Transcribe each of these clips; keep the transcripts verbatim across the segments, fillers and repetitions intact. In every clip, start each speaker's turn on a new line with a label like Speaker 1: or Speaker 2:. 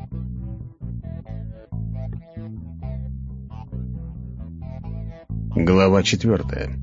Speaker 1: Глава четвертая.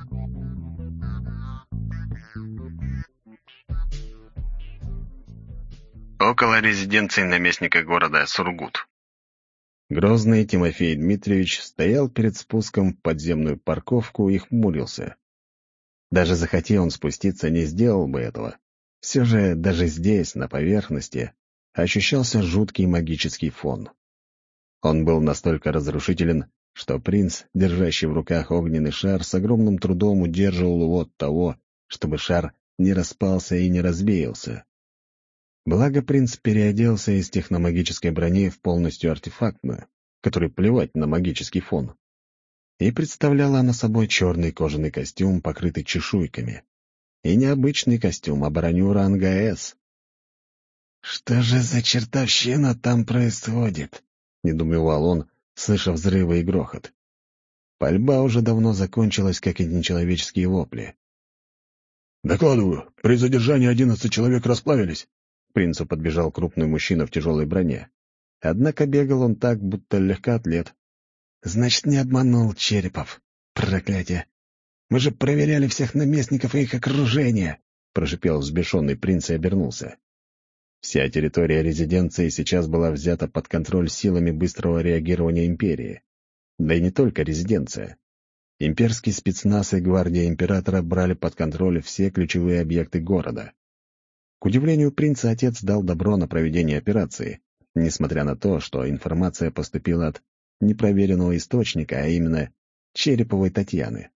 Speaker 1: Около резиденции наместника города Сургут. Грозный Тимофей Дмитриевич стоял перед спуском в подземную парковку и хмурился. Даже захотел он спуститься, не сделал бы этого. Все же даже здесь, на поверхности, ощущался жуткий магический фон. Он был настолько разрушителен, что принц, держащий в руках огненный шар, с огромным трудом удерживал его от того, чтобы шар не распался и не развеялся. Благо принц переоделся из техномагической брони в полностью артефактную, которой плевать на магический фон. И представляла она собой черный кожаный костюм, покрытый чешуйками. И не обычный костюм, а броню ранга С. «Что же за чертовщина там происходит?» — недоумевал он, слыша взрывы и грохот. Пальба уже давно закончилась, как и нечеловеческие вопли.
Speaker 2: «Докладываю, при задержании одиннадцать человек расплавились».
Speaker 1: К принцу подбежал крупный мужчина в тяжелой броне. Однако бегал он так, будто легкоатлет.
Speaker 3: «Значит, не обманул Черепов. Проклятие! Мы же проверяли всех наместников и их окружение!»
Speaker 1: — прошипел взбешенный принц и обернулся. Вся территория резиденции сейчас была взята под контроль силами быстрого реагирования империи. Да и не только резиденция. Имперский спецназ и гвардия императора брали под контроль все ключевые объекты города. К удивлению принца, отец дал добро на проведение операции, несмотря на то, что информация поступила от непроверенного источника, а именно Череповой Татьяны.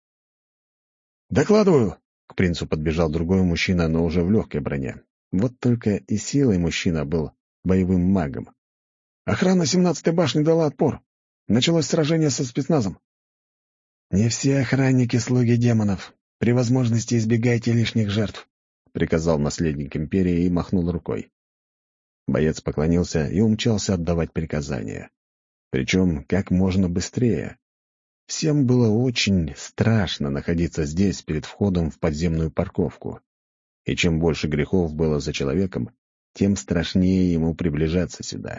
Speaker 2: «Докладываю!»
Speaker 1: — к принцу подбежал другой мужчина, но уже в легкой броне. Вот только и силой мужчина был боевым магом.
Speaker 2: «Охрана семнадцатой башни дала отпор. Началось сражение со спецназом».
Speaker 3: «Не все охранники — слуги демонов. При возможности избегайте лишних жертв»,
Speaker 1: — приказал наследник империи и махнул рукой. Боец поклонился и умчался отдавать приказания. Причем как можно быстрее. Всем было очень страшно находиться здесь перед входом в подземную парковку. И чем больше грехов было за человеком, тем страшнее ему приближаться сюда.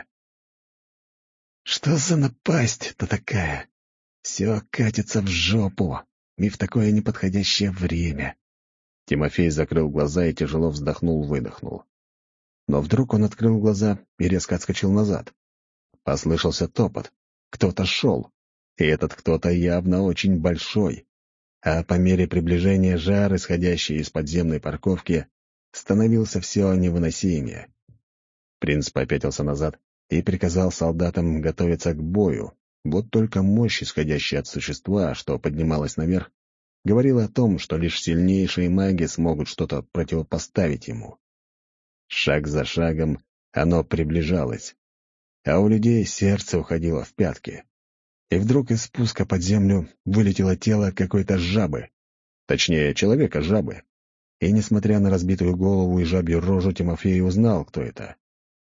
Speaker 3: «Что за напасть-то такая? Все катится в жопу, и в такое неподходящее время».
Speaker 1: Тимофей закрыл глаза и тяжело вздохнул-выдохнул. Но вдруг он открыл глаза и резко отскочил назад. Послышался топот. Кто-то шел, и этот кто-то явно очень большой. А по мере приближения жар, исходящий из подземной парковки, становился все невыносимее. Принц попятился назад и приказал солдатам готовиться к бою. Вот только мощь, исходящая от существа, что поднималась наверх, говорила о том, что лишь сильнейшие маги смогут что-то противопоставить ему. Шаг за шагом оно приближалось, а у людей сердце уходило в пятки. И вдруг из спуска под землю вылетело тело какой-то жабы. Точнее, человека-жабы. И, несмотря на разбитую голову и жабью рожу, Тимофей узнал, кто это.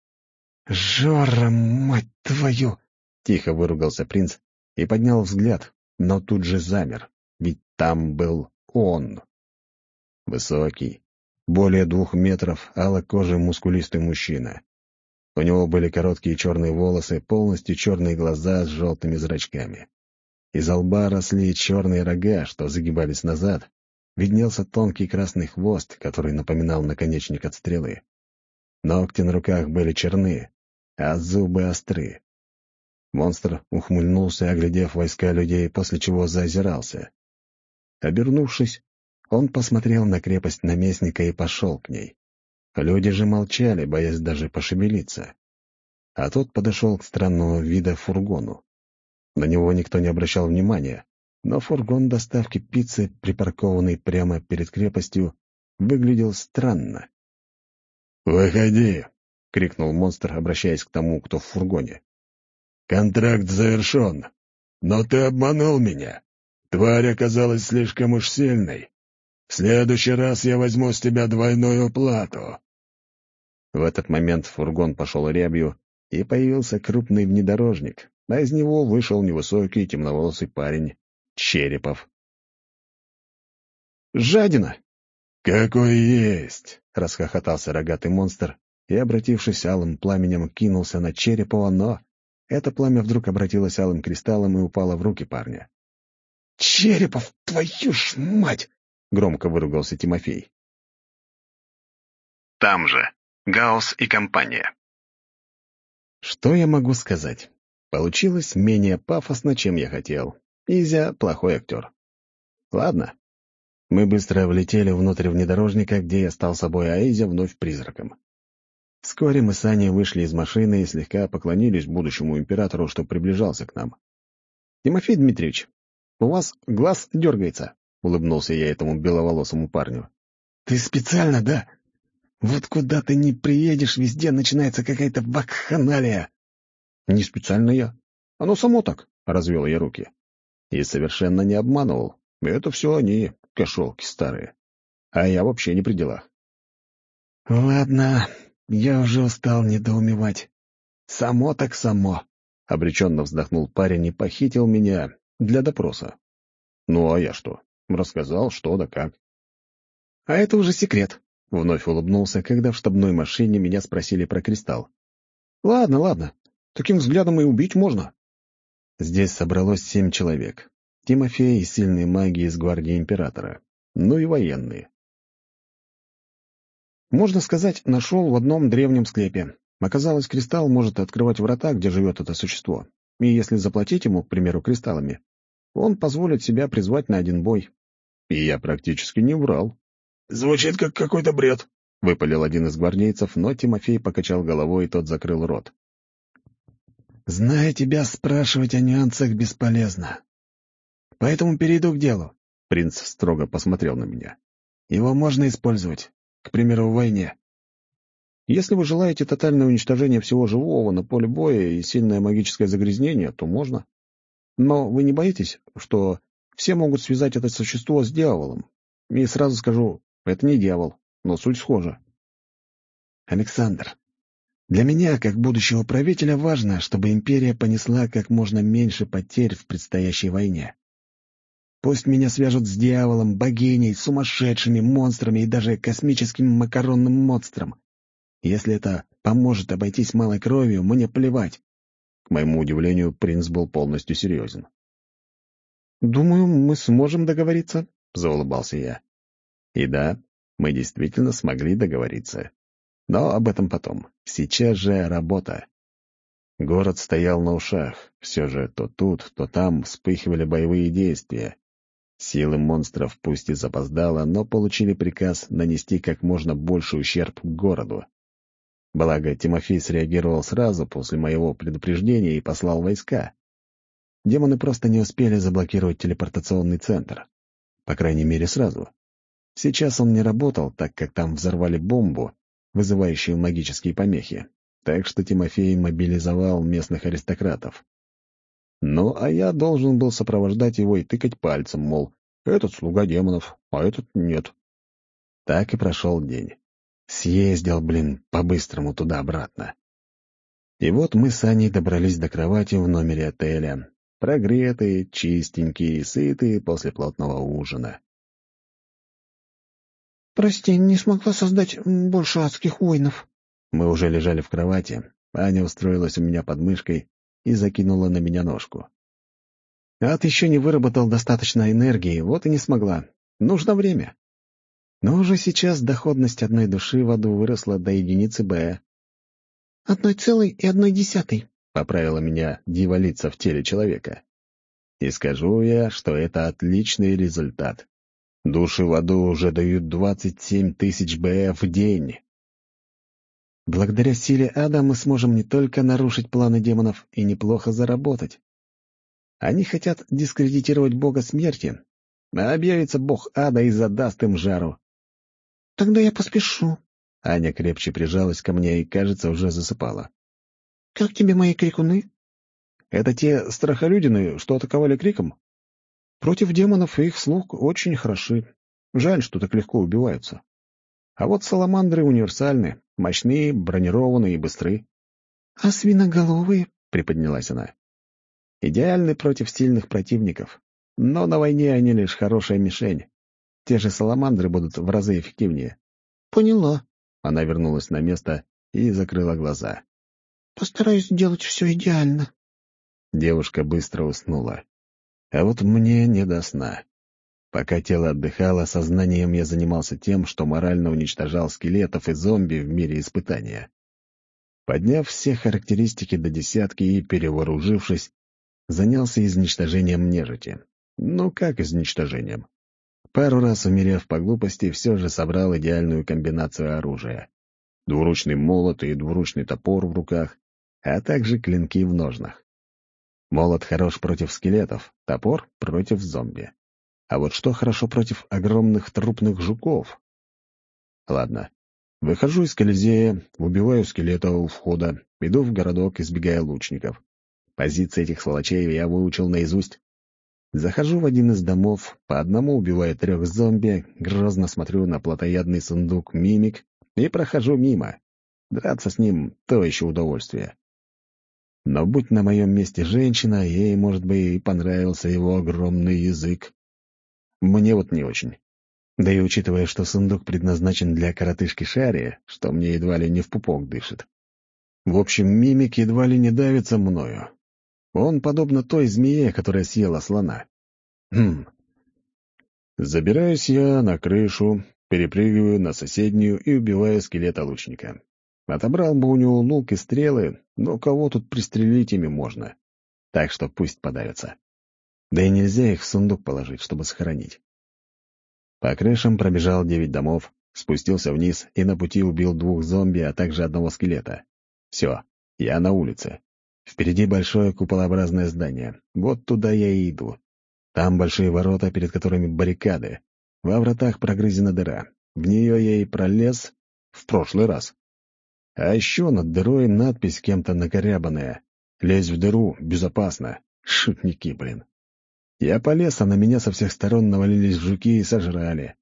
Speaker 3: «Жора, мать твою!»
Speaker 1: — тихо выругался принц и поднял взгляд, но тут же замер, ведь там был он. Высокий, более двух метров, алокожий мускулистый мужчина. У него были короткие черные волосы, полностью черные глаза с желтыми зрачками. Из-за лба росли черные рога, что загибались назад. Виднелся тонкий красный хвост, который напоминал наконечник от стрелы. Ногти на руках были черны, а зубы остры. Монстр ухмыльнулся, оглядев войска людей, после чего заозирался. Обернувшись, он посмотрел на крепость наместника и пошел к ней. Люди же молчали, боясь даже пошевелиться. А тот подошел к странного вида фургону. На него никто не обращал внимания, но фургон доставки пиццы, припаркованный прямо перед крепостью, выглядел странно.
Speaker 2: «Выходи!» —
Speaker 1: крикнул монстр, обращаясь к тому, кто в фургоне.
Speaker 2: «Контракт завершен, но ты обманул меня. Тварь оказалась слишком уж сильной. В следующий раз я возьму с тебя двойную плату».
Speaker 1: В этот момент фургон пошел рябью, и появился крупный внедорожник, а из него вышел невысокий темноволосый парень — Черепов.
Speaker 3: «Жадина!»
Speaker 2: «Какой есть!»
Speaker 1: — расхохотался рогатый монстр и, обратившись алым пламенем, кинулся на Черепова, но это пламя вдруг обратилось алым кристаллом и упало в руки парня.
Speaker 3: «Черепов, твою ж мать!» — громко выругался Тимофей.
Speaker 1: Там же Гаусс и компания. Что я могу сказать? Получилось менее пафосно, чем я хотел. Изя — плохой актер. Ладно. Мы быстро влетели внутрь внедорожника, где я стал собой, а Изя вновь призраком. Вскоре мы с Аней вышли из машины и слегка поклонились будущему императору, что приближался к нам. «Тимофей Дмитриевич, у вас глаз дергается», — улыбнулся я этому беловолосому парню.
Speaker 3: «Ты специально, да? Вот куда ты не приедешь, везде начинается какая-то вакханалия».
Speaker 1: «Не специально я. Оно само так», — развел я руки. И совершенно не обманывал. Это все они, кошелки старые. А я вообще не при делах.
Speaker 3: «Ладно, я уже устал недоумевать. Само так само»,
Speaker 1: — обреченно вздохнул парень и похитил меня для допроса. Ну, а я что? Рассказал, что да как. «А это уже секрет», — вновь улыбнулся, когда в штабной машине меня спросили про кристалл. «Ладно, ладно. Таким взглядом и убить можно». Здесь собралось семь человек. Тимофей и сильные маги из гвардии императора. Ну и военные. Можно сказать, нашел в одном древнем склепе. Оказалось, кристалл может открывать врата, где живет это существо. И если заплатить ему, к примеру, кристаллами, он позволит себя призвать на один бой. И я практически не врал.
Speaker 2: «Звучит как какой-то бред»,
Speaker 1: — выпалил один из гвардейцев, но Тимофей покачал головой, и тот закрыл рот.
Speaker 3: «Зная тебя, спрашивать о нюансах бесполезно. Поэтому перейду к делу».
Speaker 1: Принц строго посмотрел на меня.
Speaker 3: «Его можно использовать, к примеру, в войне».
Speaker 1: «Если вы желаете тотальное уничтожение всего живого на поле боя и сильное магическое загрязнение, то можно. Но вы не боитесь, что все могут связать это существо с дьяволом? И сразу скажу, это не дьявол, но суть схожа».
Speaker 3: «Александр, для меня, как будущего правителя, важно, чтобы империя понесла как можно меньше потерь в предстоящей войне. Пусть меня свяжут с дьяволом, богиней, сумасшедшими монстрами и даже космическим макаронным монстром. Если это поможет обойтись малой кровью, мне плевать».
Speaker 1: К моему удивлению, принц был полностью серьезен. «Думаю, мы сможем договориться», — заулыбался я. И да, мы действительно смогли договориться. Но об этом потом. Сейчас же работа. Город стоял на ушах. Все же то тут, то там вспыхивали боевые действия. Силы монстров пусть и запоздало, но получили приказ нанести как можно больше ущерб городу. Благо, Тимофей среагировал сразу после моего предупреждения и послал войска. Демоны просто не успели заблокировать телепортационный центр. По крайней мере, сразу. Сейчас он не работал, так как там взорвали бомбу, вызывающую магические помехи. Так что Тимофей мобилизовал местных аристократов. Ну, а я должен был сопровождать его и тыкать пальцем, мол, этот слуга демонов, а этот нет. Так и прошел день. Съездил, блин, по-быстрому туда-обратно. И вот мы с Аней добрались до кровати в номере отеля. Прогретые, чистенькие, сытые после плотного ужина.
Speaker 3: «Прости, не смогла создать больше адских воинов».
Speaker 1: Мы уже лежали в кровати. Аня устроилась у меня под мышкой и закинула на меня ножку. Ад еще не выработал достаточно энергии, вот и не смогла. Нужно время. Но уже сейчас доходность одной души в аду выросла до единицы Б.
Speaker 3: «Одной целой и одной десятой»,
Speaker 1: — поправила меня дьяволица в теле человека. И скажу я, что это отличный результат. Души в аду уже дают двадцать семь тысяч Б в день. Благодаря силе ада мы сможем не только нарушить планы демонов и неплохо заработать. Они хотят дискредитировать бога смерти, а объявится бог ада и задаст им жару.
Speaker 3: «Тогда я поспешу».
Speaker 1: Аня крепче прижалась ко мне и, кажется, уже засыпала.
Speaker 3: «Как тебе мои крикуны?»
Speaker 1: «Это те страхолюдины, что атаковали криком? Против демонов и их слуг очень хороши. Жаль, что так легко убиваются. А вот саламандры универсальны, мощные, бронированные и быстры».
Speaker 3: «А свиноголовые?»
Speaker 1: — приподнялась она. «Идеальны против сильных противников. Но на войне они лишь хорошая мишень. Те же саламандры будут в разы эффективнее».
Speaker 3: «Поняла».
Speaker 1: Она вернулась на место и закрыла глаза.
Speaker 3: «Постараюсь сделать все идеально».
Speaker 1: Девушка быстро уснула. А вот мне не до сна. Пока тело отдыхало, сознанием я занимался тем, что морально уничтожал скелетов и зомби в мире испытания. Подняв все характеристики до десятки и перевооружившись, занялся изничтожением нежити. Ну как изничтожением? Пару раз умерев по глупости, все же собрал идеальную комбинацию оружия. Двуручный молот и двуручный топор в руках, а также клинки в ножнах. Молот хорош против скелетов, топор — против зомби. А вот что хорошо против огромных трупных жуков? Ладно. Выхожу из Колизея, убиваю скелета у входа, иду в городок, избегая лучников. Позиции этих сволочей я выучил наизусть. Захожу в один из домов, по одному убиваю трех зомби, грозно смотрю на плотоядный сундук «Мимик» и прохожу мимо. Драться с ним — то еще удовольствие. Но будь на моем месте женщина, ей, может быть, и понравился его огромный язык. Мне вот не очень. Да и учитывая, что сундук предназначен для коротышки Шари, что мне едва ли не в пупок дышит. В общем, Мимик едва ли не давится мною. Он подобно той змее, которая съела слона. Хм. Забираюсь я на крышу, перепрыгиваю на соседнюю и убиваю скелета-лучника. Отобрал бы у него лук и стрелы, но кого тут пристрелить ими можно. Так что пусть подавятся. Да и нельзя их в сундук положить, чтобы сохранить. По крышам пробежал девять домов, спустился вниз и на пути убил двух зомби, а также одного скелета. Все, я на улице. Впереди большое куполообразное здание. Вот туда я и иду. Там большие ворота, перед которыми баррикады. Во вратах прогрызена дыра. В нее я и пролез в прошлый раз. А еще над дырой надпись кем-то накорябанная: «Лезь в дыру, безопасно». Шутники, блин. Я полез, а на меня со всех сторон навалились жуки и сожрали.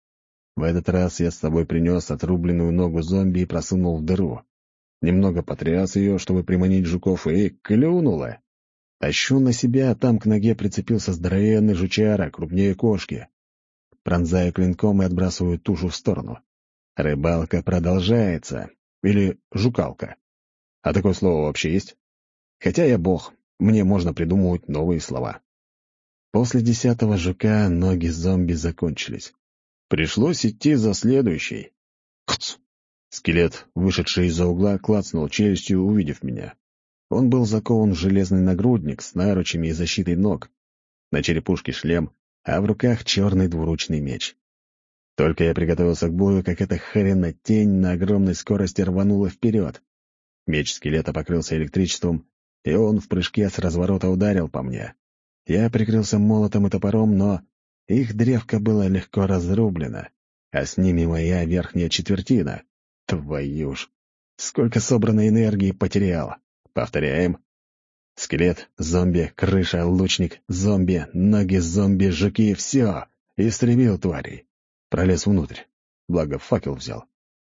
Speaker 1: В этот раз я с собой принес отрубленную ногу зомби и просунул в дыру. Немного потряс ее, чтобы приманить жуков, и клюнуло. Тащу на себя, а там к ноге прицепился здоровенный жучара, крупнее кошки. Пронзаю клинком и отбрасываю тушу в сторону. Рыбалка продолжается. Или жукалка. А такое слово вообще есть? Хотя я бог, мне можно придумывать новые слова. После десятого жука ноги зомби закончились. Пришлось идти за следующей. Кц! Скелет, вышедший из-за угла, клацнул челюстью, увидев меня. Он был закован в железный нагрудник с наручами и защитой ног. На черепушке шлем, а в руках черный двуручный меч. Только я приготовился к бою, как эта хрена тень на огромной скорости рванула вперед. Меч скелета покрылся электричеством, и он в прыжке с разворота ударил по мне. Я прикрылся молотом и топором, но их древко было легко разрублено, а с ними моя верхняя четвертина. Твою ж! Сколько собранной энергии потерял! Повторяем. Скелет, зомби, крыша, лучник, зомби, ноги зомби, жуки — все. Истребил тварей. Пролез внутрь. Благо, факел взял.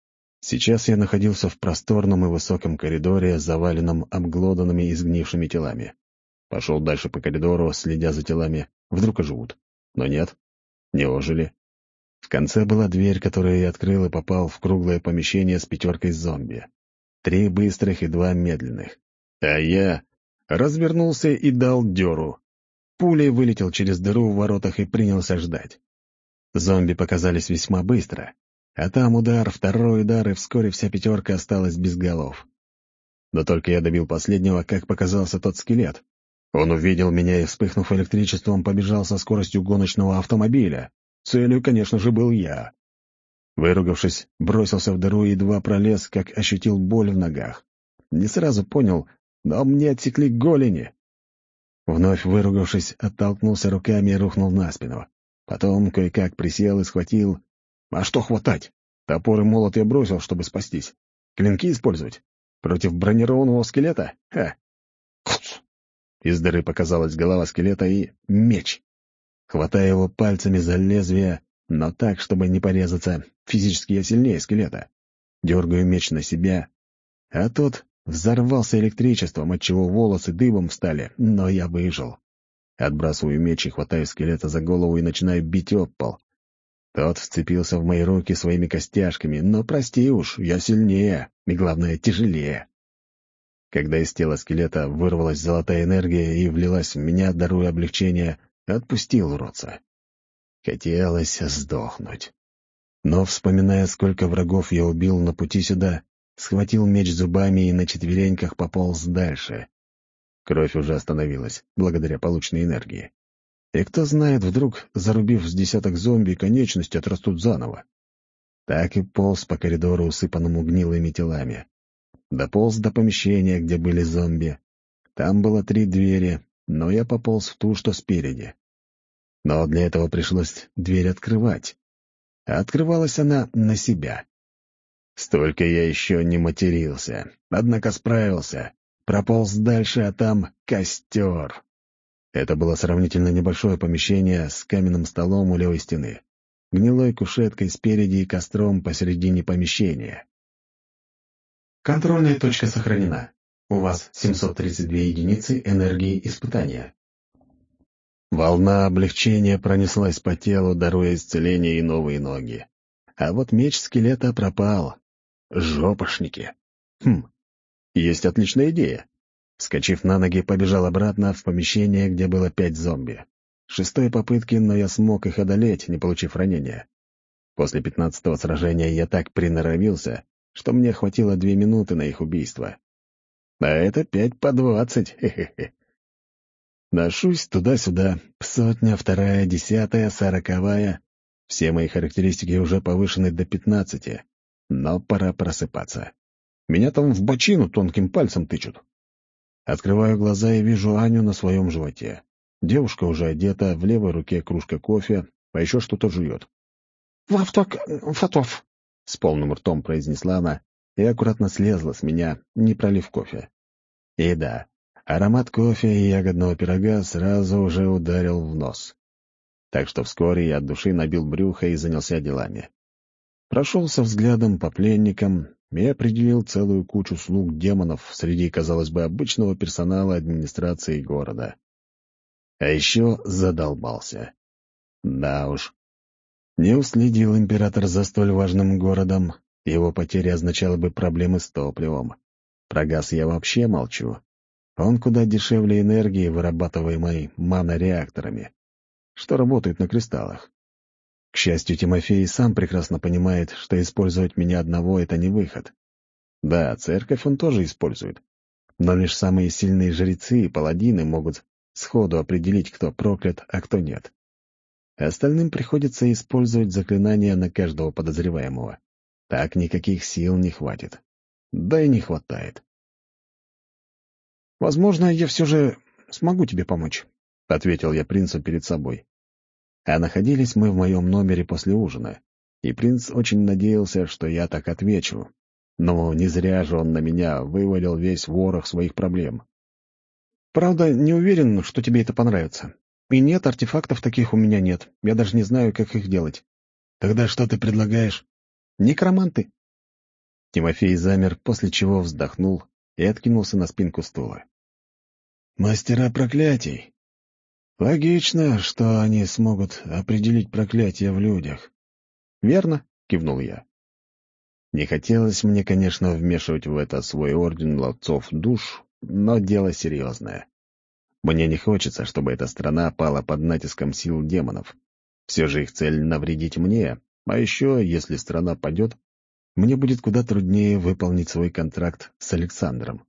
Speaker 1: Сейчас я находился в просторном и высоком коридоре, заваленном обглоданными и сгнившими телами. Пошел дальше по коридору, следя за телами. Вдруг оживут. Но нет, не ожили. В конце была дверь, которую я открыл и попал в круглое помещение с пятеркой зомби. Три быстрых и два медленных. А я развернулся и дал дёру. Пулей вылетел через дыру в воротах и принялся ждать. Зомби показались весьма быстро. А там удар, второй удар, и вскоре вся пятерка осталась без голов. Но только я добил последнего, как показался тот скелет. Он увидел меня и, вспыхнув электричеством, побежал со скоростью гоночного автомобиля. Целью, конечно же, был я. Выругавшись, бросился в дыру и едва пролез, как ощутил боль в ногах. Не сразу понял, но мне отсекли голени. Вновь выругавшись, оттолкнулся руками и рухнул на спину. Потом кое-как присел и схватил... А что хватать? Топор и молот я бросил, чтобы спастись. Клинки использовать? Против бронированного скелета? Ха! Куц! Из дыры показалась голова скелета и меч. Хватая его пальцами за лезвие, но так, чтобы не порезаться, физически я сильнее скелета. Дергаю меч на себя, а тот взорвался электричеством, отчего волосы дыбом встали, но я выжил. Отбрасываю меч и хватаю скелета за голову и начинаю бить об пол. Тот вцепился в мои руки своими костяшками, но прости уж, я сильнее и, главное, тяжелее. Когда из тела скелета вырвалась золотая энергия и влилась в меня, даруя облегчение, отпустил уродца. Хотелось сдохнуть. Но, вспоминая, сколько врагов я убил на пути сюда, схватил меч зубами и на четвереньках пополз дальше. Кровь уже остановилась, благодаря полученной энергии. И кто знает, вдруг, зарубив с десяток зомби, конечности отрастут заново. Так и полз по коридору, усыпанному гнилыми телами. Дополз до помещения, где были зомби. Там было три двери, но я пополз в ту, что спереди. Но для этого пришлось дверь открывать. А открывалась она на себя. Столько я еще не матерился, однако справился. Прополз дальше, а там костер. Это было сравнительно небольшое помещение с каменным столом у левой стены, гнилой кушеткой спереди и костром посередине помещения.
Speaker 4: Контрольная точка сохранена. У вас семьсот тридцать две единицы энергии испытания.
Speaker 1: Волна облегчения пронеслась по телу, даруя исцеление и новые ноги. А вот меч скелета пропал. Жопошники. Хм, есть отличная идея. Вскочив на ноги, побежал обратно в помещение, где было пять зомби. Шестой попытки, но я смог их одолеть, не получив ранения. После пятнадцатого сражения я так приноровился, что мне хватило две минуты на их убийство. А это пять по двадцать, хе-хе-хе. Ношусь туда-сюда, сотня, вторая, десятая, сороковая. Все мои характеристики уже повышены до пятнадцати, но пора просыпаться. Меня там в бочину тонким пальцем тычут. Открываю глаза и вижу Аню на своем животе. Девушка уже одета, в левой руке кружка кофе, а еще что-то жует.
Speaker 3: «Вовток, Фотов!»
Speaker 1: — с полным ртом произнесла она и аккуратно слезла с меня, не пролив кофе. И да, аромат кофе и ягодного пирога сразу уже ударил в нос. Так что вскоре я от души набил брюхо и занялся делами. Прошелся взглядом по пленникам и определил целую кучу слуг демонов среди, казалось бы, обычного персонала администрации города. А еще задолбался. Да уж. Не уследил император за столь важным городом, его потеря означала бы проблемы с топливом. Про газ я вообще молчу. Он куда дешевле энергии, вырабатываемой манореакторами, что работают на кристаллах. К счастью, Тимофей сам прекрасно понимает, что использовать меня одного — это не выход. Да, церковь он тоже использует, но лишь самые сильные жрецы и паладины могут сходу определить, кто проклят, а кто нет. Остальным приходится использовать заклинания на каждого подозреваемого. Так никаких сил не хватит. Да и не хватает.
Speaker 3: «Возможно, я все же смогу тебе помочь», — ответил я принцу перед собой.
Speaker 1: А находились мы в моем номере после ужина, и принц очень надеялся, что я так отвечу. Но не зря же он на меня вывалил весь ворох своих проблем.
Speaker 3: «Правда, не уверен, что тебе это понравится. И нет, артефактов таких у меня нет. Я даже не знаю, как их делать».
Speaker 2: «Тогда что ты предлагаешь?»
Speaker 3: «Некроманты».
Speaker 1: Тимофей замер, после чего вздохнул и откинулся на спинку стула.
Speaker 2: «Мастера проклятий. Логично, что они смогут определить проклятие в людях».
Speaker 1: «Верно», — кивнул я. Не хотелось мне, конечно, вмешивать в это свой орден ловцов душ, но дело серьезное. Мне не хочется, чтобы эта страна пала под натиском сил демонов. Все же их цель — навредить мне, а еще, если страна падет, мне будет куда труднее выполнить свой контракт с Александром.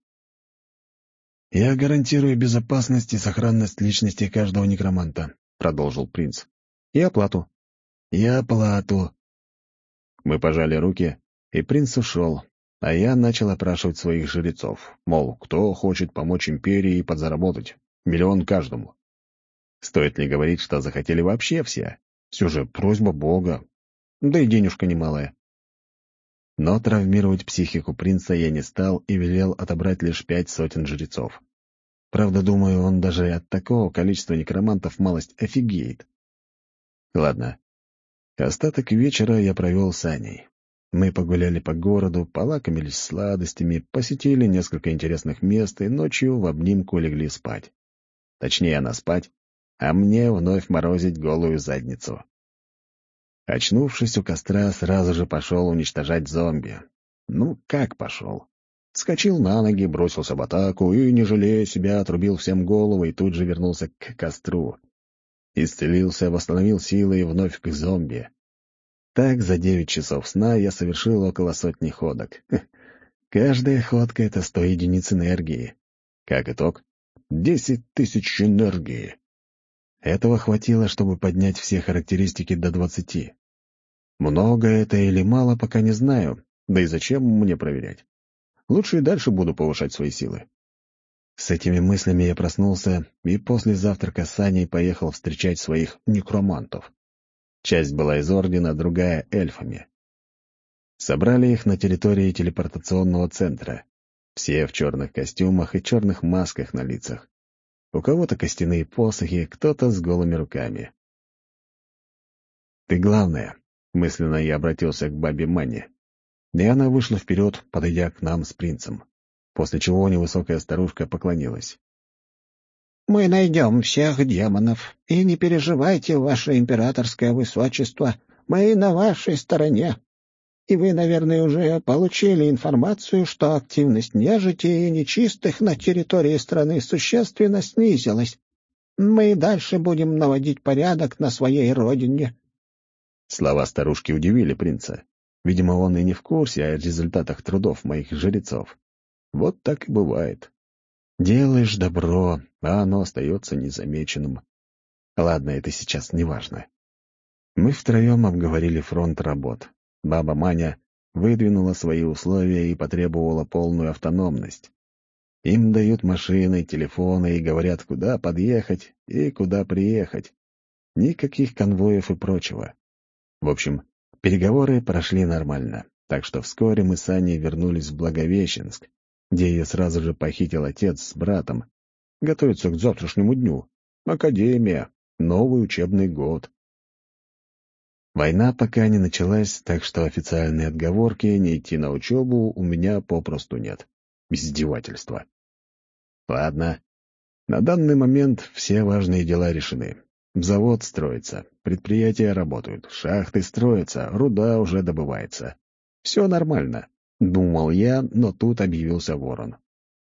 Speaker 2: «Я гарантирую безопасность и сохранность личности каждого некроманта», — продолжил принц.
Speaker 3: «И оплату».
Speaker 2: «И оплату».
Speaker 1: Мы пожали руки, и принц ушел, а я начал опрашивать своих жрецов, мол, кто хочет помочь империи и подзаработать. Миллион каждому. Стоит ли говорить, что захотели вообще все? Все же просьба Бога, да и денежка немалая. Но травмировать психику принца я не стал и велел отобрать лишь пять сотен жрецов. Правда, думаю, он даже от такого количества некромантов малость офигеет. Ладно. Остаток вечера я провел с Аней. Мы погуляли по городу, полакомились сладостями, посетили несколько интересных мест и ночью в обнимку легли спать. Точнее, она спать, а мне вновь морозить голую задницу. Очнувшись у костра, сразу же пошел уничтожать зомби. Ну, как пошел? Вскочил на ноги, бросился в атаку и, не жалея себя, отрубил всем головы и тут же вернулся к костру. Исцелился, восстановил силы и вновь к зомби. Так за девять часов сна я совершил около сотни ходок. Каждая ходка — это сто единиц энергии. Как итог — десять тысяч энергии. Этого хватило, чтобы поднять все характеристики до двадцати. Много это или мало, пока не знаю, да и зачем мне проверять. Лучше и дальше буду повышать свои силы. С этими мыслями я проснулся и после завтрака с Аней поехал встречать своих некромантов. Часть была из Ордена, другая — эльфами. Собрали их на территории телепортационного центра. Все в черных костюмах и черных масках на лицах. У кого-то костяные посохи, кто-то с голыми руками. «Ты главное», — мысленно я обратился к бабе Мане. И она вышла вперед, подойдя к нам с принцем, после чего невысокая старушка поклонилась.
Speaker 5: «Мы найдем всех демонов, и не переживайте, ваше императорское высочество, мы на вашей стороне. И вы, наверное, уже получили информацию, что активность нежити и нечистых на территории страны существенно снизилась. Мы и дальше будем наводить порядок на своей родине».
Speaker 1: Слова старушки удивили принца. Видимо, он и не в курсе о результатах трудов моих жрецов. Вот так и бывает. Делаешь добро, а оно остается незамеченным. Ладно, это сейчас не важно. Мы втроем обговорили фронт работ. Баба Маня выдвинула свои условия и потребовала полную автономность. Им дают машины, телефоны и говорят, куда подъехать и куда приехать. Никаких конвоев и прочего. В общем, переговоры прошли нормально, так что вскоре мы с Аней вернулись в Благовещенск, где ее сразу же похитил отец с братом. Готовится к завтрашнему дню. Академия. Новый учебный год. Война пока не началась, так что официальной отговорки не идти на учебу у меня попросту нет. Издевательство. Ладно. На данный момент все важные дела решены. Завод строится, предприятия работают, шахты строятся, руда уже добывается. Все нормально, думал я, но тут объявился ворон.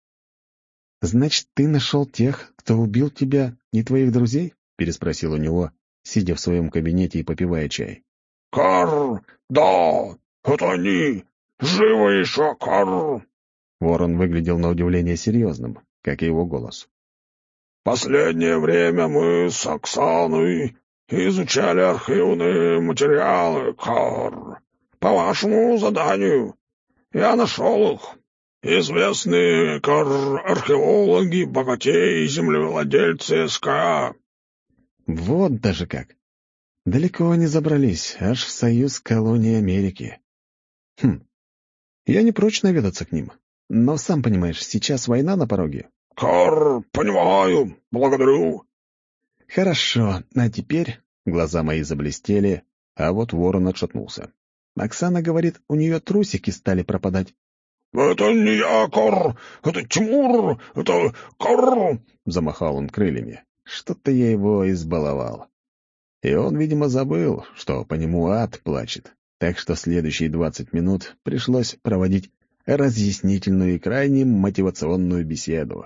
Speaker 1: «Значит, ты нашел тех, кто убил тебя, и твоих друзей?» — переспросил у него, сидя в своем кабинете и попивая чай.
Speaker 2: «Карр! Да! Это они! Живы еще, Карр!»
Speaker 1: Ворон выглядел на удивление серьезным, как и его голос.
Speaker 2: «Последнее время мы с Оксаной изучали архивные материалы, Карр. По вашему заданию. Я нашел их. Известные, Карр, археологи, богатеи и землевладельцы СКА».
Speaker 1: Вот даже как. Далеко они забрались, аж в Союз колонии Америки. Хм, я не прочь наведаться к ним. Но, сам понимаешь, сейчас война на пороге.
Speaker 2: «Карр, понимаю, благодарю».
Speaker 1: «Хорошо, а теперь...» Глаза мои заблестели, а вот ворон отшатнулся. Оксана говорит, у нее трусики стали пропадать.
Speaker 2: «Это не я, Карр, это Тимур, это Карр!»
Speaker 1: Замахал он крыльями. Что-то я его избаловал. И он, видимо, забыл, что по нему ад плачет. Так что следующие двадцать минут пришлось проводить разъяснительную и крайне мотивационную беседу.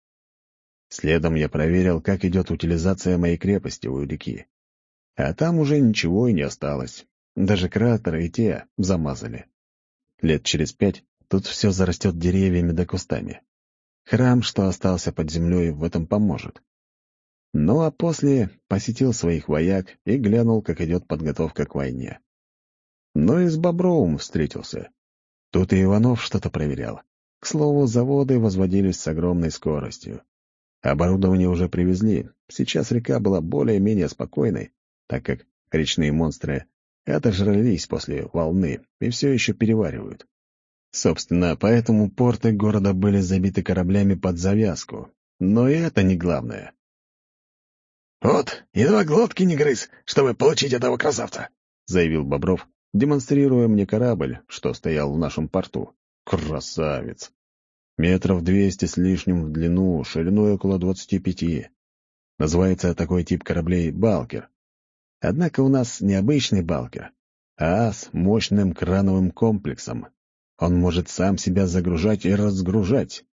Speaker 1: Следом я проверил, как идет утилизация моей крепости у реки. А там уже ничего и не осталось. Даже кратеры и те замазали. Лет через пять тут все зарастет деревьями да кустами. Храм, что остался под землей, в этом поможет. Ну а после посетил своих вояк и глянул, как идет подготовка к войне. Ну и с Бобровым встретился. Тут и Иванов что-то проверял. К слову, заводы возводились с огромной скоростью. Оборудование уже привезли. Сейчас река была более-менее спокойной, так как речные монстры отожрались после волны и все еще переваривают. Собственно, поэтому порты города были забиты кораблями под завязку. Но и это не главное.
Speaker 2: «Вот, едва глотки не грыз, чтобы получить этого красавца»,
Speaker 1: — заявил Бобров, демонстрируя мне корабль, что стоял в нашем порту. Красавец! Метров двести с лишним в длину, шириной около двадцати пяти. Называется такой тип кораблей «Балкер». Однако у нас не обычный балкер, а с мощным крановым комплексом. Он может сам себя загружать и разгружать.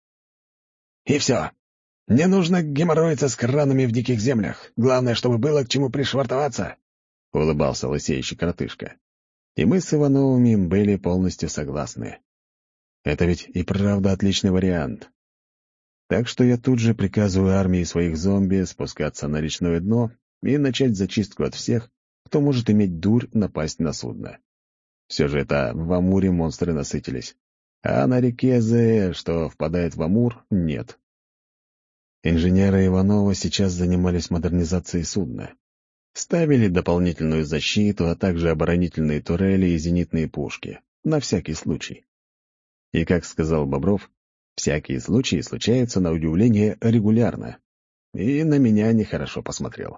Speaker 2: И все. Не нужно геморроиться с кранами в диких землях. Главное, чтобы было к чему пришвартоваться, — улыбался лысеющий коротышка.
Speaker 1: И мы с Ивановыми были полностью согласны. Это ведь и правда отличный вариант. Так что я тут же приказываю армии своих зомби спускаться на речное дно и начать зачистку от всех, кто может иметь дурь напасть на судно. Все же это в Амуре монстры насытились, а на реке Зэ, что впадает в Амур, нет. Инженеры Иванова сейчас занимались модернизацией судна. Ставили дополнительную защиту, а также оборонительные турели и зенитные пушки, на всякий случай. И, как сказал Бобров, всякие случаи случаются, на удивление, регулярно. И на меня нехорошо посмотрел.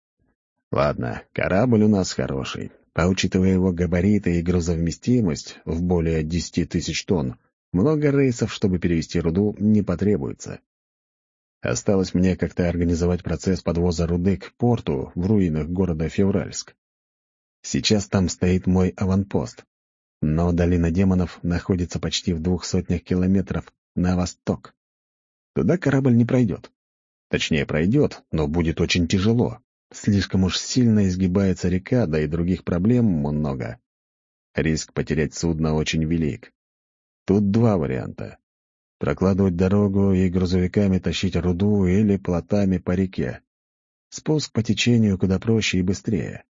Speaker 1: Ладно, корабль у нас хороший, а учитывая его габариты и грузовместимость в более десяти тысяч тонн, много рейсов, чтобы перевезти руду, не потребуется. Осталось мне как-то организовать процесс подвоза руды к порту в руинах города Февральск. Сейчас там стоит мой аванпост, но долина демонов находится почти в двух сотнях километров на восток. Туда корабль не пройдет. Точнее, пройдет, но будет очень тяжело. Слишком уж сильно изгибается река, да и других проблем много. Риск потерять судно очень велик. Тут два варианта. Прокладывать дорогу и грузовиками тащить руду или плотами по реке. Спуск по течению куда проще и быстрее.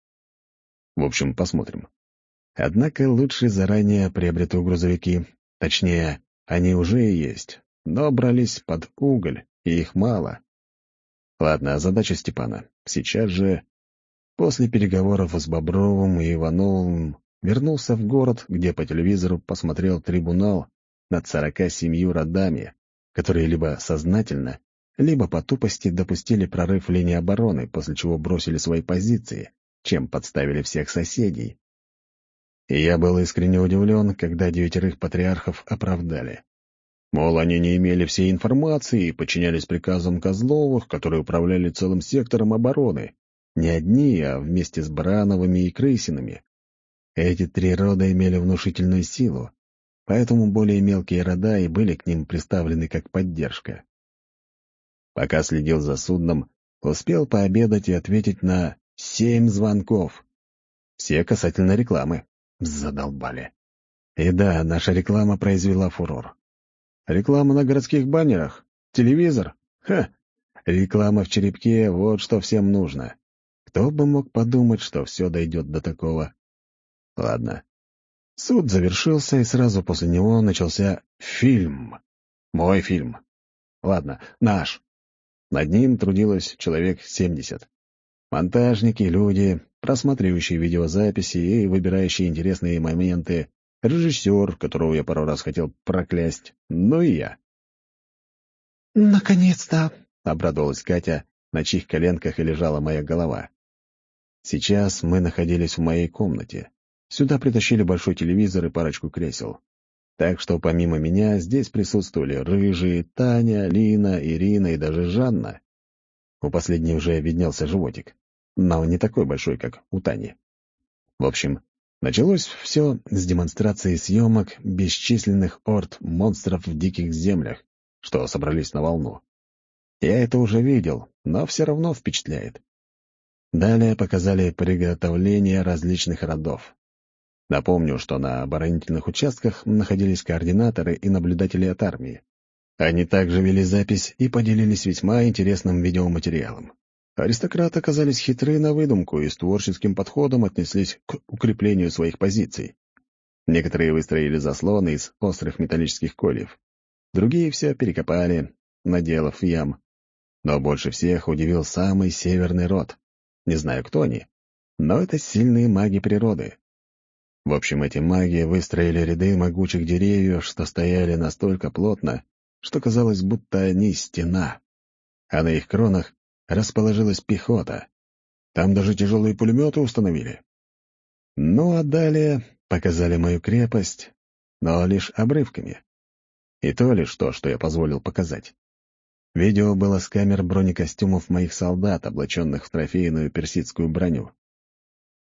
Speaker 1: В общем, посмотрим. Однако лучше заранее приобрету грузовики. Точнее, они уже и есть, но брались под уголь, и их мало. Ладно, задача Степана. Сейчас же, после переговоров с Бобровым и Ивановым, вернулся в город, где по телевизору посмотрел трибунал над сорока семью родами, которые либо сознательно, либо по тупости допустили прорыв линии обороны, после чего бросили свои позиции, чем подставили всех соседей. И я был искренне удивлен, когда девятерых патриархов оправдали. Мол, они не имели всей информации и подчинялись приказам Козловых, которые управляли целым сектором обороны. Не одни, а вместе с Барановыми и Крысиными. Эти три рода имели внушительную силу, поэтому более мелкие рода и были к ним представлены как поддержка. Пока следил за судном, успел пообедать и ответить на семь звонков. Все касательно рекламы. Задолбали. И да, наша реклама произвела фурор. Реклама на городских баннерах? Телевизор? Ха! Реклама в черепке — вот что всем нужно. Кто бы мог подумать, что все дойдет до такого? Ладно. Суд завершился, и сразу после него начался фильм. Мой фильм. Ладно, наш. Над ним трудилось человек семьдесят. Монтажники, люди, просматривающие видеозаписи и выбирающие интересные моменты, режиссер, которого я пару раз хотел проклясть, ну и я.
Speaker 5: «Наконец-то!»
Speaker 1: — обрадовалась Катя, на чьих коленках и лежала моя голова. Сейчас мы находились в моей комнате. Сюда притащили большой телевизор и парочку кресел. Так что помимо меня здесь присутствовали Рыжий, Таня, Лина, Ирина и даже Жанна. У последней уже виднелся животик, но не такой большой, как у Тани. В общем, началось все с демонстрации съемок бесчисленных орд монстров в диких землях, что собрались на волну. Я это уже видел, но все равно впечатляет. Далее показали приготовление различных родов. Напомню, что на оборонительных участках находились координаторы и наблюдатели от армии. Они также вели запись и поделились весьма интересным видеоматериалом. Аристократы оказались хитры на выдумку и с творческим подходом отнеслись к укреплению своих позиций. Некоторые выстроили заслоны из острых металлических кольев. Другие все перекопали, наделав ям. Но больше всех удивил самый северный род. Не знаю, кто они, но это сильные маги природы. В общем, эти маги выстроили ряды могучих деревьев, что стояли настолько плотно, что казалось, будто они стена. А на их кронах расположилась пехота. Там даже тяжелые пулеметы установили. Ну а далее показали мою крепость, но лишь обрывками. И то лишь то, что я позволил показать. Видео было с камер бронекостюмов моих солдат, облаченных в трофейную персидскую броню.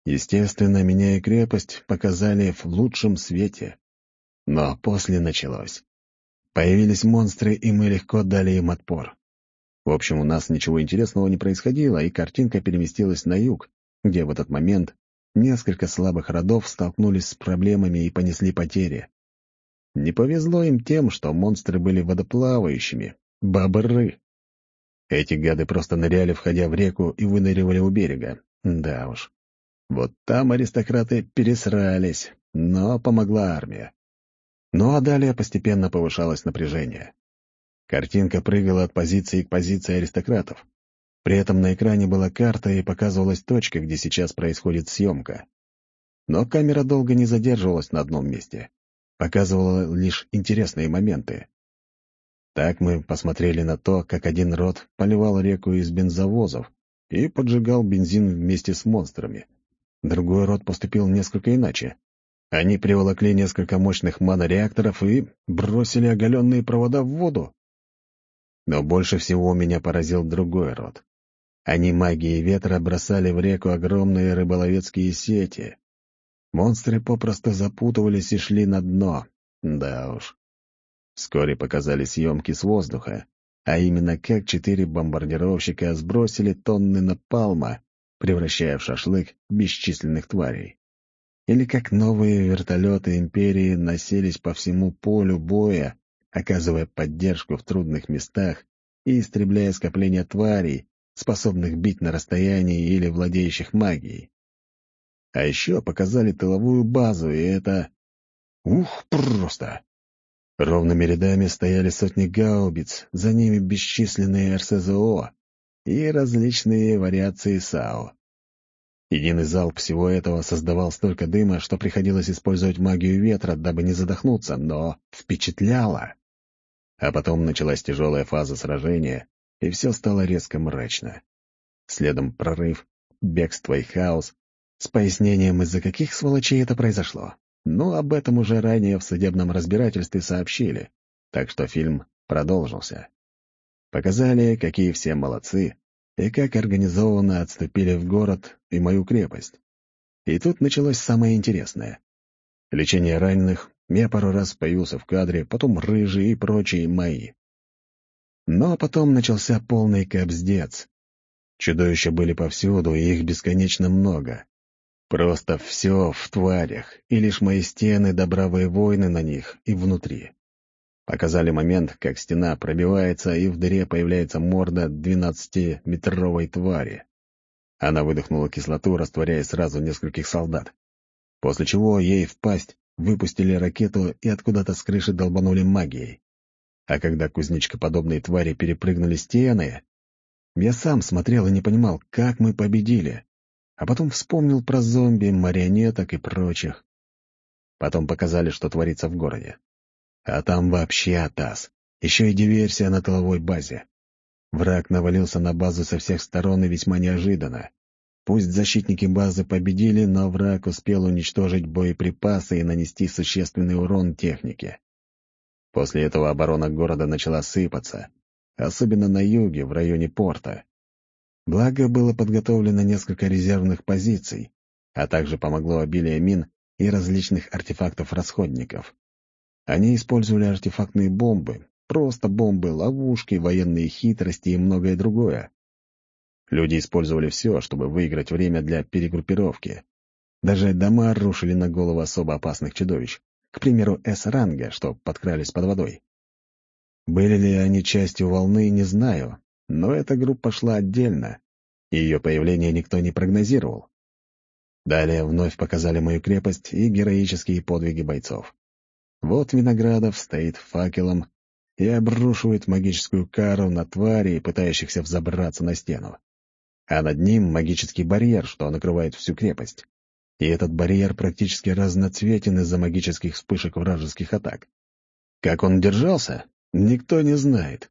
Speaker 1: Естественно, меня и крепость показали в лучшем свете. Но после началось. Появились монстры, и мы легко дали им отпор. В общем, у нас ничего интересного не происходило, и картинка переместилась на юг, где в этот момент несколько слабых родов столкнулись с проблемами и понесли потери. Не повезло им тем, что монстры были водоплавающими, бобры. Эти гады просто ныряли, входя в реку, и выныривали у берега. Да уж. Вот там аристократы пересрались, но помогла армия. Ну а далее постепенно повышалось напряжение. Картинка прыгала от позиции к позиции аристократов. При этом на экране была карта и показывалась точка, где сейчас происходит съемка. Но камера долго не задерживалась на одном месте. Показывала лишь интересные моменты. Так мы посмотрели на то, как один род поливал реку из бензовозов и поджигал бензин вместе с монстрами. Другой род поступил несколько иначе. Они приволокли несколько мощных манореакторов и бросили оголенные провода в воду. Но больше всего меня поразил другой род. Они магией ветра бросали в реку огромные рыболовецкие сети. Монстры попросту запутывались и шли на дно. Да уж. Вскоре показали съемки с воздуха, а именно как четыре бомбардировщика сбросили тонны напалма, превращая в шашлык бесчисленных тварей. Или как новые вертолеты Империи носились по всему полю боя, оказывая поддержку в трудных местах и истребляя скопления тварей, способных бить на расстоянии или владеющих магией. А еще показали тыловую базу, и это... Ух, просто! Ровными рядами стояли сотни гаубиц, за ними бесчисленные эр эс зэ о и различные вариации САУ. Единый залп всего этого создавал столько дыма, что приходилось использовать магию ветра, дабы не задохнуться, но впечатляло. А потом началась тяжелая фаза сражения, и все стало резко мрачно. Следом прорыв, бегство и хаос, с пояснением, из-за каких сволочей это произошло. Но об этом уже ранее в судебном разбирательстве сообщили, так что фильм продолжился. Показали, какие все молодцы, и как организованно отступили в город и мою крепость. И тут началось самое интересное. Лечение раненых, я пару раз появился в кадре, потом рыжие и прочие мои. Но потом начался полный кабздец. Чудовища были повсюду, и их бесконечно много. Просто все в тварях, и лишь мои стены да бравые воины на них и внутри. Показали момент, как стена пробивается, и в дыре появляется морда двенадцатиметровой твари. Она выдохнула кислоту, растворяя сразу нескольких солдат. После чего ей в пасть выпустили ракету и откуда-то с крыши долбанули магией. А когда кузнечкоподобные твари перепрыгнули стены, я сам смотрел и не понимал, как мы победили. А потом вспомнил про зомби, марионеток и прочих. Потом показали, что творится в городе. А там вообще атас. Еще и диверсия на тыловой базе. Враг навалился на базу со всех сторон и весьма неожиданно. Пусть защитники базы победили, но враг успел уничтожить боеприпасы и нанести существенный урон технике. После этого оборона города начала сыпаться, особенно на юге, в районе порта. Благо, было подготовлено несколько резервных позиций, а также помогло обилие мин и различных артефактов-расходников. Они использовали артефактные бомбы, просто бомбы, ловушки, военные хитрости и многое другое. Люди использовали все, чтобы выиграть время для перегруппировки. Даже дома рушили на голову особо опасных чудовищ, к примеру, С-ранга, что подкрались под водой. Были ли они частью волны, не знаю, но эта группа шла отдельно, и ее появление никто не прогнозировал. Далее вновь показали мою крепость и героические подвиги бойцов. Вот Виноградов стоит факелом и обрушивает магическую кару на тварей, пытающихся взобраться на стену. А над ним магический барьер, что накрывает всю крепость. И этот барьер практически разноцветен из-за магических вспышек вражеских атак. Как он держался, никто не знает.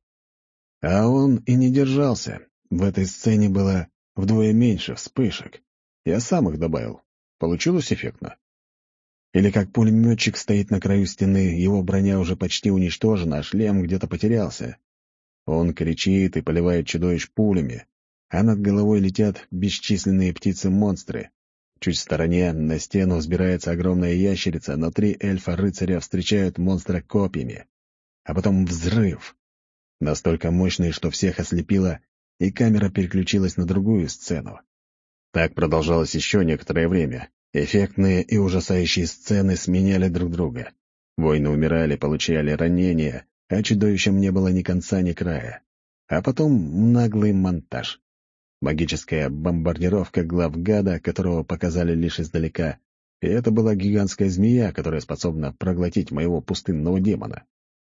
Speaker 1: А он и не держался. В этой сцене было вдвое меньше вспышек. Я сам их добавил. Получилось эффектно. Или как пулеметчик стоит на краю стены, его броня уже почти уничтожена, а шлем где-то потерялся. Он кричит и поливает чудовищ пулями, а над головой летят бесчисленные птицы-монстры. Чуть в стороне на стену взбирается огромная ящерица, но три эльфа-рыцаря встречают монстра копьями. А потом взрыв. Настолько мощный, что всех ослепило, и камера переключилась на другую сцену. Так продолжалось еще некоторое время. Эффектные и ужасающие сцены сменяли друг друга. Воины умирали, получали ранения, а чудовищам не было ни конца, ни края. А потом наглый монтаж. Магическая бомбардировка главгада, которого показали лишь издалека, и это была гигантская змея, которая способна проглотить моего пустынного демона.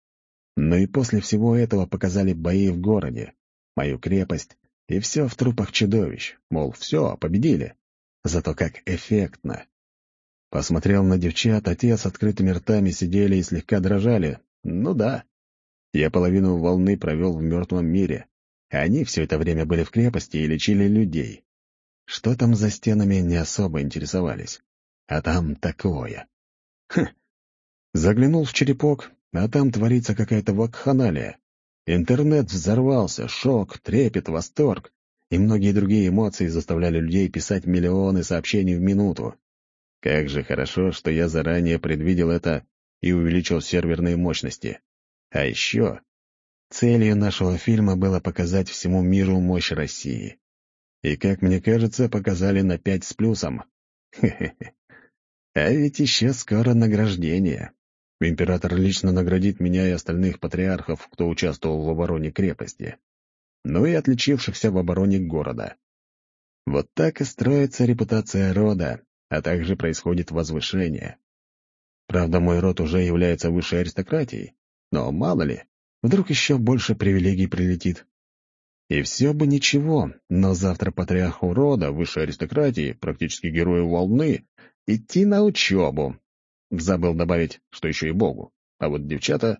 Speaker 1: Но и после всего этого показали бои в городе, мою крепость, и все в трупах чудовищ, мол, все, победили. Зато как эффектно. Посмотрел на девчат, а те с открытыми ртами сидели и слегка дрожали. Ну да, я половину волны провел в мертвом мире, а они все это время были в крепости и лечили людей. Что там за стенами, не особо интересовались. А там такое. Хм. Заглянул в черепок, а там творится какая-то вакханалия. Интернет взорвался, шок, трепет, восторг и многие другие эмоции заставляли людей писать миллионы сообщений в минуту. Как же хорошо, что я заранее предвидел это и увеличил серверные мощности. А еще целью нашего фильма было показать всему миру мощь России. И, как мне кажется, показали на пять с плюсом. Хе-хе-хе. А ведь еще скоро награждение. Император лично наградит меня и остальных патриархов, кто участвовал в обороне крепости. Ну и отличившихся в обороне города. Вот так и строится репутация рода, а также происходит возвышение. Правда, мой род уже является высшей аристократией, но мало ли, вдруг еще больше привилегий прилетит. И все бы ничего, но завтра патриарху рода, высшей аристократии, практически герою волны, идти на учебу. Забыл добавить, что еще и Богу. А вот девчата...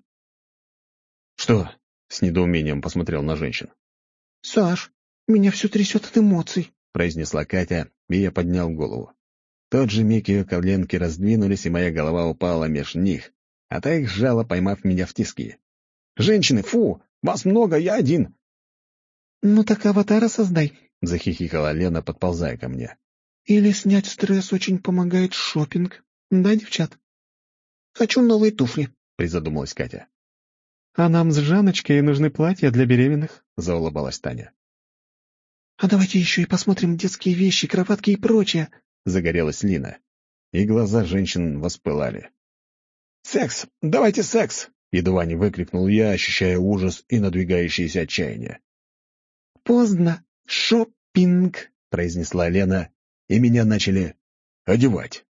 Speaker 1: «Что?» — с недоумением посмотрел на женщин.
Speaker 5: «Саш, меня все трясет от эмоций»,
Speaker 1: — произнесла Катя, и я поднял голову. В тот же миг ее коленки раздвинулись, и моя голова упала меж них, а та их сжала, поймав меня в тиски. «Женщины, фу! Вас много, я один!»
Speaker 5: «Ну так аватара создай»,
Speaker 1: — захихикала Лена, подползая ко мне.
Speaker 5: «Или снять стресс очень помогает шопинг. Да, девчат?» «Хочу новые туфли»,
Speaker 1: — призадумалась Катя.
Speaker 3: «А нам с Жанночкой нужны платья для беременных», —
Speaker 1: заулыбалась Таня.
Speaker 5: «А давайте еще и посмотрим детские вещи, кроватки и прочее»,
Speaker 1: — загорелась Лина, и глаза женщин воспылали. «Секс! Давайте секс!» — едва не выкрикнул я, ощущая ужас и надвигающееся отчаяние.
Speaker 5: «Поздно! Шоппинг!»
Speaker 1: — произнесла Лена, и меня начали одевать.